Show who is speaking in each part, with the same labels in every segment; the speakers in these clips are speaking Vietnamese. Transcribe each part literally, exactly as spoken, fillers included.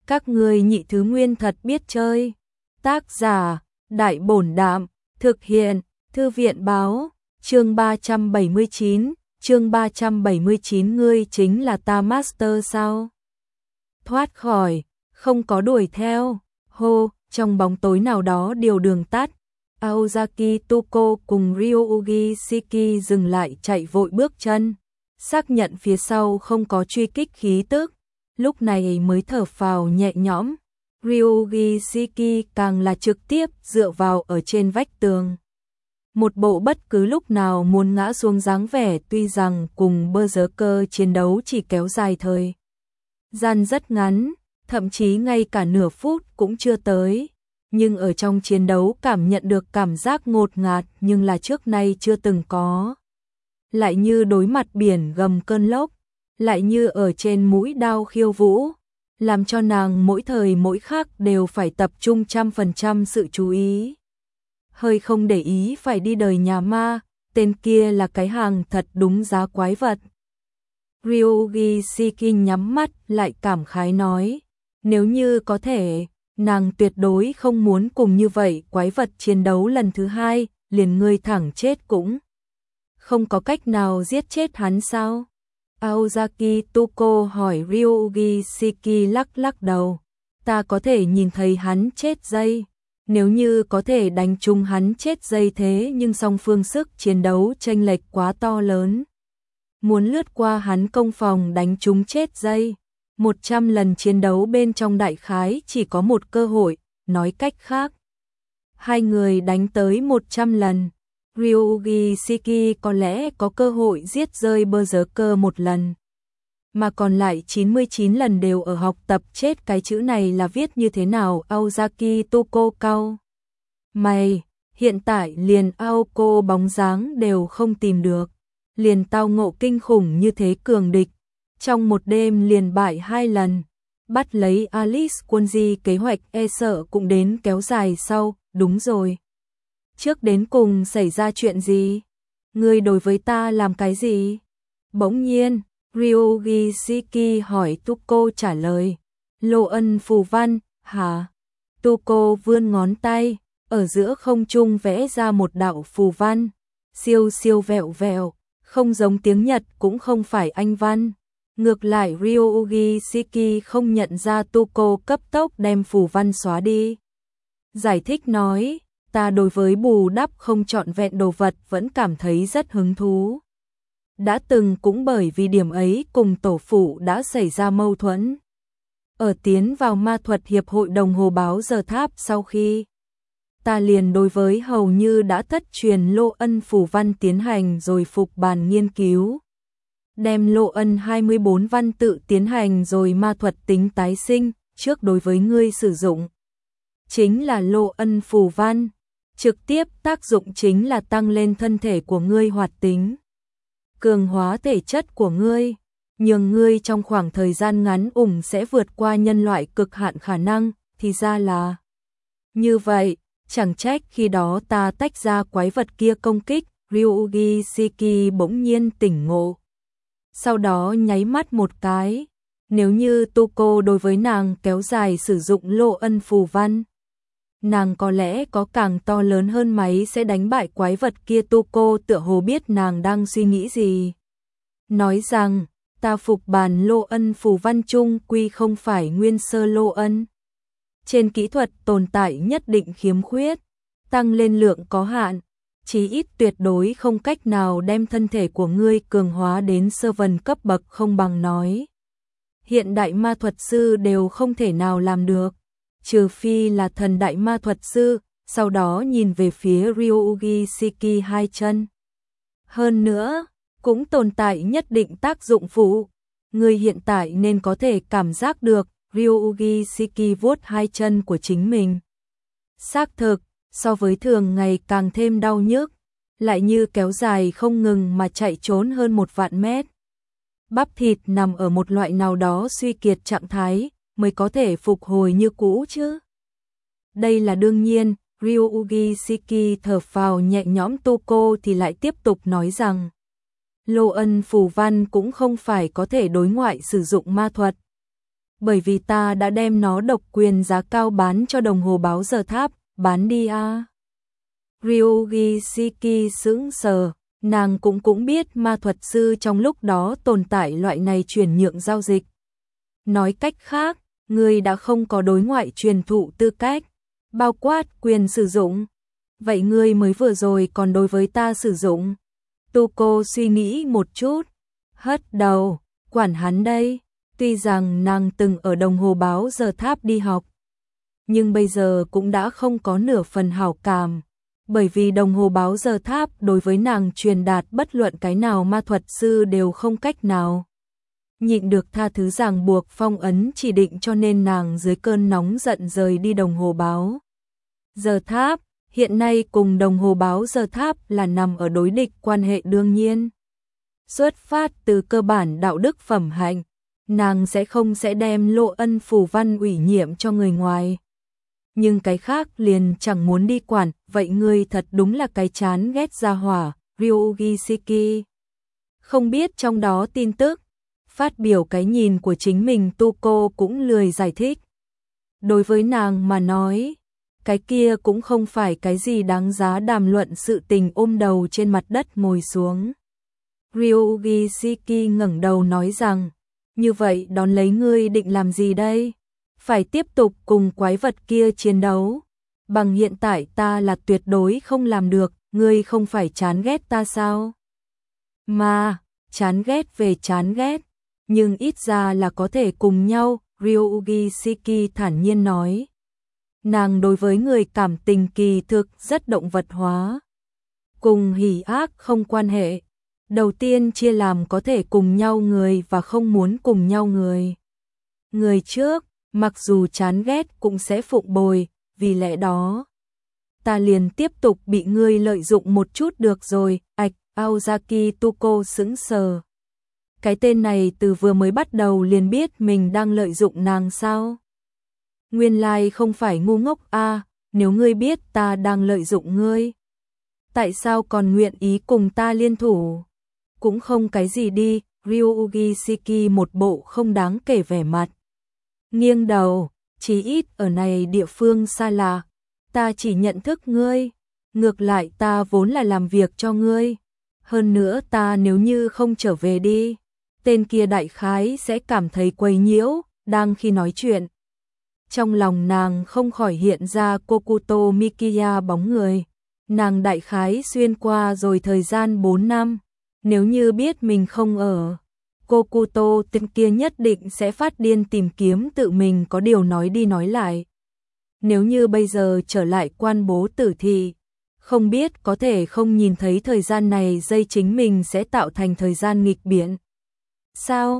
Speaker 1: Các ngươi nhị thứ nguyên thật biết chơi. Tác giả, Đại Bổn Đạm, thực hiện, Thư viện Báo, chương ba trăm bảy mươi chín, chương ba trăm bảy mươi chín ngươi chính là ta master sao? Thoát khỏi, không có đuổi theo, hô, trong bóng tối nào đó điều đường tắt. Aozaki Tuko cùng Ryuugi Shiki dừng lại chạy vội bước chân, xác nhận phía sau không có truy kích khí tức, lúc này mới thở phào nhẹ nhõm. Ryuugi Shiki càng là trực tiếp dựa vào ở trên vách tường. Một bộ bất cứ lúc nào muốn ngã xuống dáng vẻ, tuy rằng cùng Berserker chiến đấu chỉ kéo dài thời gian rất ngắn, thậm chí ngay cả nửa phút cũng chưa tới. Nhưng ở trong chiến đấu cảm nhận được cảm giác ngột ngạt nhưng là trước nay chưa từng có. Lại như đối mặt biển gầm cơn lốc, lại như ở trên mũi đao khiêu vũ, làm cho nàng mỗi thời mỗi khắc đều phải tập trung trăm phần trăm sự chú ý. Hơi không để ý phải đi đời nhà ma, tên kia là cái hàng thật đúng giá quái vật. Ryuugi Shiki nhắm mắt lại cảm khái nói, nếu như có thể, nàng tuyệt đối không muốn cùng như vậy quái vật chiến đấu lần thứ hai, liền ngươi thẳng chết cũng không có cách nào giết chết hắn sao? Aozaki Tuko hỏi. Ryuugi Shiki lắc lắc đầu, ta có thể nhìn thấy hắn chết dây, nếu như có thể đánh trúng hắn chết dây thế nhưng song phương sức chiến đấu chênh lệch quá to lớn. Muốn lướt qua hắn công phòng đánh trúng chết dây, một trăm lần chiến đấu bên trong đại khái chỉ có một cơ hội, nói cách khác, hai người đánh tới một trăm lần, Ryuugi Shiki có lẽ có cơ hội giết rơi Berserker một lần, mà còn lại chín mươi chín lần đều ở học tập chết cái chữ này là viết như thế nào. Aozaki Tuko cau mày, hiện tại liền Aoko bóng dáng đều không tìm được, liền tao ngộ kinh khủng như thế cường địch, trong một đêm liền bại hai lần, bắt lấy Alice Kunji kế hoạch e sợ cũng đến kéo dài sau. Đúng rồi, trước đến cùng xảy ra chuyện gì? Ngươi đối với ta làm cái gì? Bỗng nhiên, Ryuugi Shiki hỏi. Tuko trả lời, Lô Ân phù văn. Hả? Tuko vươn ngón tay, ở giữa không trung vẽ ra một đạo phù văn, siêu siêu vẹo vẹo, không giống tiếng Nhật cũng không phải Anh văn. Ngược lại Ryuugi Shiki không nhận ra Tuko cấp tốc đem phù văn xóa đi. Giải thích nói, ta đối với bù đắp không trọn vẹn đồ vật vẫn cảm thấy rất hứng thú. Đã từng cũng bởi vì điểm ấy cùng tổ phụ đã xảy ra mâu thuẫn. Ở tiến vào ma thuật hiệp hội đồng hồ báo giờ tháp sau khi, ta liền đối với hầu như đã thất truyền Lô Ân phù văn tiến hành rồi phục bàn nghiên cứu. Đem Lô Ân hai mươi bốn văn tự tiến hành rồi ma thuật tính tái sinh, trước đối với ngươi sử dụng chính là Lô Ân phù văn, trực tiếp tác dụng chính là tăng lên thân thể của ngươi hoạt tính, cường hóa thể chất của ngươi, nhường ngươi trong khoảng thời gian ngắn ủng sẽ vượt qua nhân loại cực hạn khả năng. Thì ra là như vậy, chẳng trách khi đó ta tách ra quái vật kia công kích. Ryuugi Shiki bỗng nhiên tỉnh ngộ, sau đó nháy mắt một cái, nếu như Tuko đối với nàng kéo dài sử dụng Lô Ân phù văn, nàng có lẽ có càng to lớn hơn máy sẽ đánh bại quái vật kia. Tuko tựa hồ biết nàng đang suy nghĩ gì, nói rằng, ta phục bàn Lô Ân phù văn chung quy không phải nguyên sơ Lô Ân, trên kỹ thuật tồn tại nhất định khiếm khuyết, tăng lên lượng có hạn, chí ít tuyệt đối không cách nào đem thân thể của ngươi cường hóa đến sơ vần cấp bậc không bằng nói. Hiện đại ma thuật sư đều không thể nào làm được, trừ phi là thần đại ma thuật sư. Sau đó nhìn về phía Ryuugi Shiki hai chân. Hơn nữa, cũng tồn tại nhất định tác dụng phụ. Ngươi hiện tại nên có thể cảm giác được. Ryuugi Shiki vuốt hai chân của chính mình. Xác thực, so với thường ngày càng thêm đau nhức, lại như kéo dài không ngừng mà chạy trốn hơn một vạn mét. Bắp thịt nằm ở một loại nào đó suy kiệt trạng thái, mới có thể phục hồi như cũ chứ. Đây là đương nhiên. Ryuugi Shiki thở phào nhẹ nhõm. Tuko thì lại tiếp tục nói rằng, Lô Ân phù văn cũng không phải có thể đối ngoại sử dụng ma thuật. bởi vì ta đã đem nó độc quyền giá cao bán cho đồng hồ báo giờ tháp, bán đi à. Ryuji Shiki sững sờ, nàng cũng cũng biết ma thuật sư trong lúc đó tồn tại loại này chuyển nhượng giao dịch. Nói cách khác, ngươi đã không có đối ngoại truyền thụ tư cách, bao quát quyền sử dụng. Vậy ngươi mới vừa rồi còn đối với ta sử dụng. Tuko suy nghĩ một chút, hất đầu, quản hắn đây. Tuy rằng nàng từng ở đồng hồ báo giờ tháp đi học, nhưng bây giờ cũng đã không có nửa phần hảo cảm, bởi vì đồng hồ báo giờ tháp đối với nàng truyền đạt bất luận cái nào ma thuật sư đều không cách nào nhịn được tha thứ ràng buộc phong ấn chỉ định, cho nên nàng dưới cơn nóng giận rời đi đồng hồ báo giờ tháp. Hiện nay cùng đồng hồ báo giờ tháp là nằm ở đối địch quan hệ đương nhiên. Xuất phát từ cơ bản đạo đức phẩm hạnh, nàng sẽ không sẽ đem lộ ân phù văn ủy nhiệm cho người ngoài. Nhưng cái khác liền chẳng muốn đi quản, vậy ngươi thật đúng là cái chán ghét gia hỏa, Ryuji Shiki. Không biết trong đó tin tức, phát biểu cái nhìn của chính mình Tuko cũng lười giải thích. Đối với nàng mà nói, cái kia cũng không phải cái gì đáng giá đàm luận, sự tình ôm đầu trên mặt đất ngồi xuống. Ryuji Shiki ngẩng đầu nói rằng, như vậy đón lấy ngươi định làm gì đây? Phải tiếp tục cùng quái vật kia chiến đấu. Bằng hiện tại ta là tuyệt đối không làm được, ngươi không phải chán ghét ta sao? Mà, chán ghét về chán ghét, nhưng ít ra là có thể cùng nhau, Ryuji Shiki thản nhiên nói. Nàng đối với người cảm tình kỳ thực rất động vật hóa. Cùng hỉ ác không quan hệ. Đầu tiên chia làm có thể cùng nhau người và không muốn cùng nhau người. Người trước, mặc dù chán ghét cũng sẽ phụng bồi, vì lẽ đó. Ta liền tiếp tục bị ngươi lợi dụng một chút được rồi, ạch, Aozaki Tuko sững sờ. Cái tên này từ vừa mới bắt đầu liền biết mình đang lợi dụng nàng sao? Nguyên lai không phải ngu ngốc a, à, nếu ngươi biết ta đang lợi dụng ngươi, tại sao còn nguyện ý cùng ta liên thủ? Cũng không cái gì đi, Ryuji Shiki một bộ không đáng kể vẻ mặt. Nghiêng đầu, chí ít ở này địa phương xa lạ, ta chỉ nhận thức ngươi, ngược lại ta vốn là làm việc cho ngươi. Hơn nữa ta nếu như không trở về đi, tên kia đại khái sẽ cảm thấy quấy nhiễu, đang khi nói chuyện. Trong lòng nàng không khỏi hiện ra Kokuto Mikiya bóng người. Nàng đại khái xuyên qua rồi thời gian bốn năm. Nếu như biết mình không ở, Kokuto tên kia nhất định sẽ phát điên tìm kiếm tự mình có điều nói đi nói lại. Nếu như bây giờ trở lại quan bố tử thị, không biết có thể không nhìn thấy thời gian này dây chính mình sẽ tạo thành thời gian nghịch biến. Sao?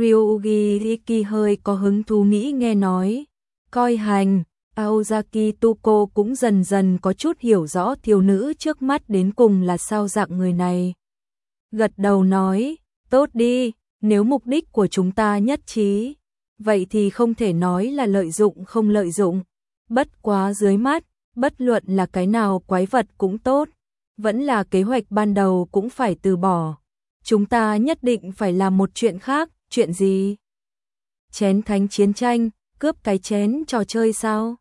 Speaker 1: Ryuji Riki hơi có hứng thú nghĩ nghe nói. Coi hành, Aozaki Tuko cũng dần dần có chút hiểu rõ thiếu nữ trước mắt đến cùng là sao dạng người này. Gật đầu nói, tốt đi, nếu mục đích của chúng ta nhất trí, vậy thì không thể nói là lợi dụng không lợi dụng. Bất quá dưới mắt, bất luận là cái nào quái vật cũng tốt, vẫn là kế hoạch ban đầu cũng phải từ bỏ. Chúng ta nhất định phải làm một chuyện khác, chuyện gì? Chén thánh chiến tranh, cướp cái chén trò chơi sao?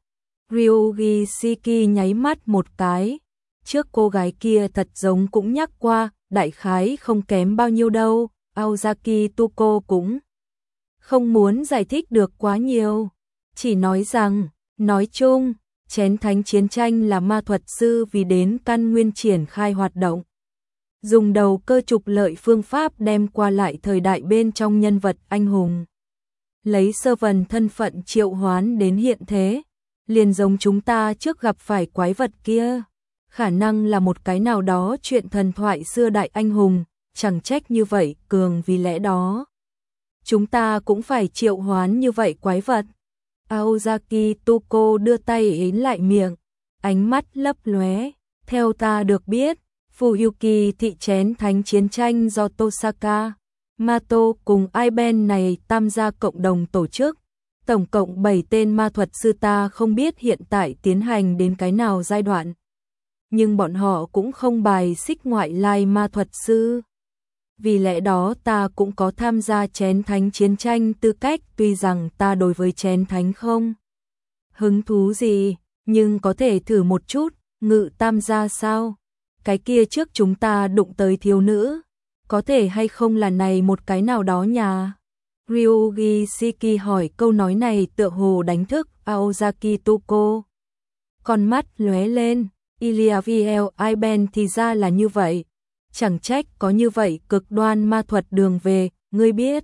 Speaker 1: Ryuji Shiki nháy mắt một cái. Trước cô gái kia thật giống cũng nhắc qua, đại khái không kém bao nhiêu đâu. Aozaki Tuko cũng không muốn giải thích được quá nhiều. Chỉ nói rằng, nói chung, chén thánh chiến tranh là ma thuật sư vì đến căn nguyên triển khai hoạt động. Dùng đầu cơ trục lợi phương pháp đem qua lại thời đại bên trong nhân vật anh hùng. Lấy sơ vần thân phận triệu hoán đến hiện thế, liền giống chúng ta trước gặp phải quái vật kia. Khả năng là một cái nào đó chuyện thần thoại xưa đại anh hùng, chẳng trách như vậy cường vì lẽ đó. Chúng ta cũng phải triệu hoán như vậy quái vật. Aozaki Tuko đưa tay ến lại miệng, ánh mắt lấp lóe. Theo ta được biết, Fuyuki thị chén thánh chiến tranh do Tosaka, Mato cùng Aiben này tham gia cộng đồng tổ chức. Tổng cộng bảy tên ma thuật sư, ta không biết hiện tại tiến hành đến cái nào giai đoạn. Nhưng bọn họ cũng không bài xích ngoại lai ma thuật sư. vì lẽ đó ta cũng có tham gia chén thánh chiến tranh tư cách, tuy rằng ta đối với chén thánh không hứng thú gì, nhưng có thể thử một chút. Ngự tam gia sao? Cái kia trước chúng ta đụng tới thiếu nữ, có thể hay không là này một cái nào đó nhà? Ryuji Shiki hỏi, câu nói này tựa hồ đánh thức Aozaki Tuko. Con mắt lóe lên, Ilia Viel Iben thì ra là như vậy. Chẳng trách có như vậy cực đoan ma thuật đường về, ngươi biết.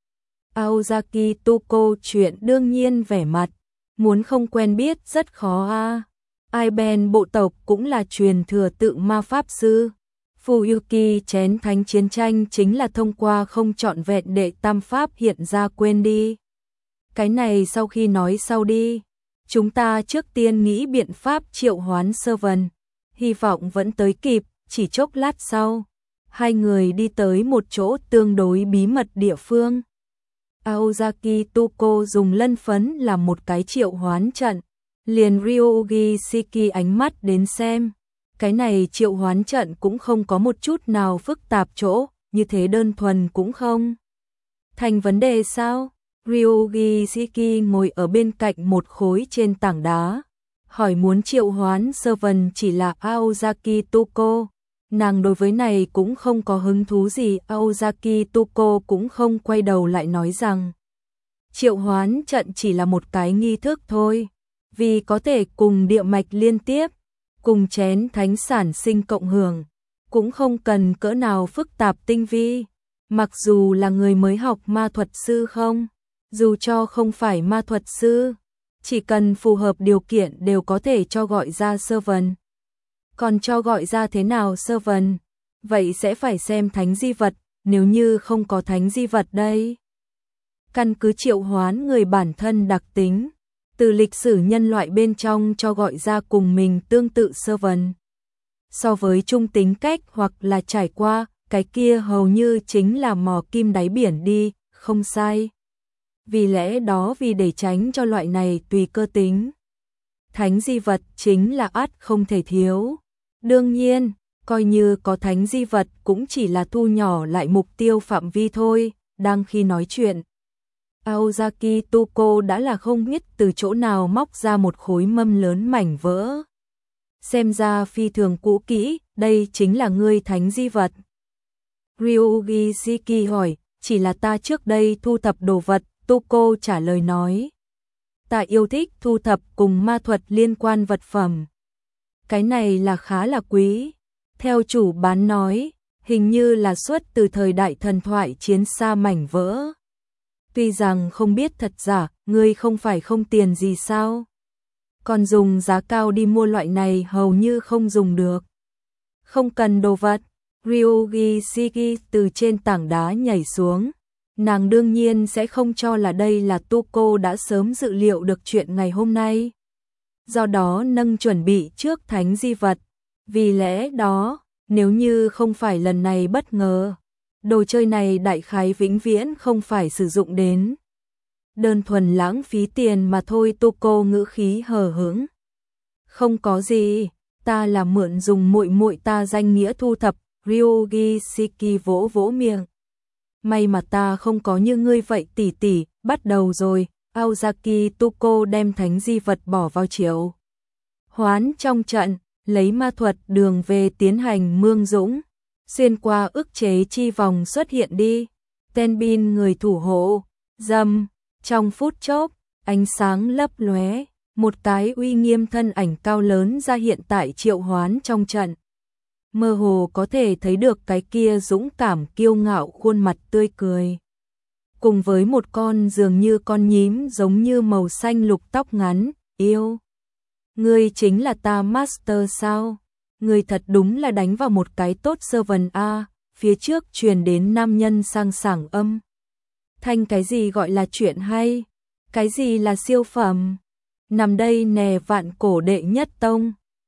Speaker 1: Aozaki Tuko chuyện đương nhiên vẻ mặt, muốn không quen biết rất khó a. À. Iben bộ tộc cũng là truyền thừa tự ma pháp sư. Fuyuki chén thánh chiến tranh chính là thông qua không trọn vẹn đệ tam pháp hiện ra, quên đi. Cái này sau khi nói sau đi. Chúng ta trước tiên nghĩ biện pháp triệu hoán Servant, hy vọng vẫn tới kịp. Chỉ chốc lát sau, hai người đi tới một chỗ tương đối bí mật địa phương. Aozaki Tuko dùng lân phấn làm một cái triệu hoán trận, liền Ryuji Shiki ánh mắt đến xem. Cái này triệu hoán trận cũng không có một chút nào phức tạp chỗ, như thế đơn thuần cũng không thành vấn đề sao? Ryuji Shiki ngồi ở bên cạnh một khối trên tảng đá, hỏi muốn triệu hoán Servant chỉ là Aozaki Tuko. Nàng đối với này cũng không có hứng thú gì. Aozaki Tuko cũng không quay đầu lại nói rằng triệu hoán trận chỉ là một cái nghi thức thôi, vì có thể cùng địa mạch liên tiếp, cùng chén thánh sản sinh cộng hưởng, cũng không cần cỡ nào phức tạp tinh vi. Mặc dù là người mới học ma thuật sư không, dù cho không phải ma thuật sư, chỉ cần phù hợp điều kiện đều có thể cho gọi ra Servant. Còn cho gọi ra thế nào Servant? Vậy sẽ phải xem thánh di vật, nếu như không có thánh di vật đây. Căn cứ triệu hoán người bản thân đặc tính, từ lịch sử nhân loại bên trong cho gọi ra cùng mình tương tự Servant. So với trung tính cách hoặc là trải qua, cái kia hầu như chính là mò kim đáy biển đi, không sai. Vì lẽ đó vì để tránh cho loại này tùy cơ tính, thánh di vật chính là ắt không thể thiếu. Đương nhiên, coi như có thánh di vật cũng chỉ là thu nhỏ lại mục tiêu phạm vi thôi. Đang khi nói chuyện, Aozaki Tuko đã là không biết từ chỗ nào móc ra một khối mâm lớn mảnh vỡ. Xem ra phi thường cũ kỹ, đây chính là ngươi thánh di vật. Ryuji Shiki hỏi, chỉ là ta trước đây thu thập đồ vật. Tuko trả lời nói, ta yêu thích thu thập cùng ma thuật liên quan vật phẩm. Cái này là khá là quý. Theo chủ bán nói, hình như là xuất từ thời đại thần thoại chiến xa mảnh vỡ. Tuy rằng không biết thật giả, ngươi không phải không tiền gì sao? Còn dùng giá cao đi mua loại này hầu như không dùng được. Không cần đồ vật. Ryuji Shiki từ trên tảng đá nhảy xuống. Nàng đương nhiên sẽ không cho là đây là Tuko đã sớm dự liệu được chuyện ngày hôm nay. Do đó nâng chuẩn bị trước thánh di vật. Vì lẽ đó, nếu như không phải lần này bất ngờ, đồ chơi này đại khái vĩnh viễn không phải sử dụng đến. Đơn thuần lãng phí tiền mà thôi. Tuko ngữ khí hờ hững. Không có gì, ta là mượn dùng muội muội ta danh nghĩa thu thập. Ryuji Shiki vỗ vỗ miệng. May mà ta không có như ngươi vậy tỷ tỷ. Bắt đầu rồi. Aozaki Tuko đem thánh di vật bỏ vào triệu hoán trong trận, lấy ma thuật đường về tiến hành mương dũng, xuyên qua ức chế chi vòng xuất hiện đi. Tenbin người thủ hộ, dầm, trong phút chốc, ánh sáng lấp lóe, một cái uy nghiêm thân ảnh cao lớn ra hiện tại triệu hoán trong trận. Mơ hồ có thể thấy được cái kia dũng cảm kiêu ngạo khuôn mặt tươi cười. Cùng với một con dường như con nhím giống như màu xanh lục tóc ngắn, yêu. Ngươi chính là ta master sao? Ngươi thật đúng là đánh vào một cái tốt Servant a. Phía trước truyền đến nam nhân sang sảng âm. Thanh cái gì gọi là chuyện hay? Cái gì là siêu phẩm? Nằm đây nè vạn cổ đệ nhất tông.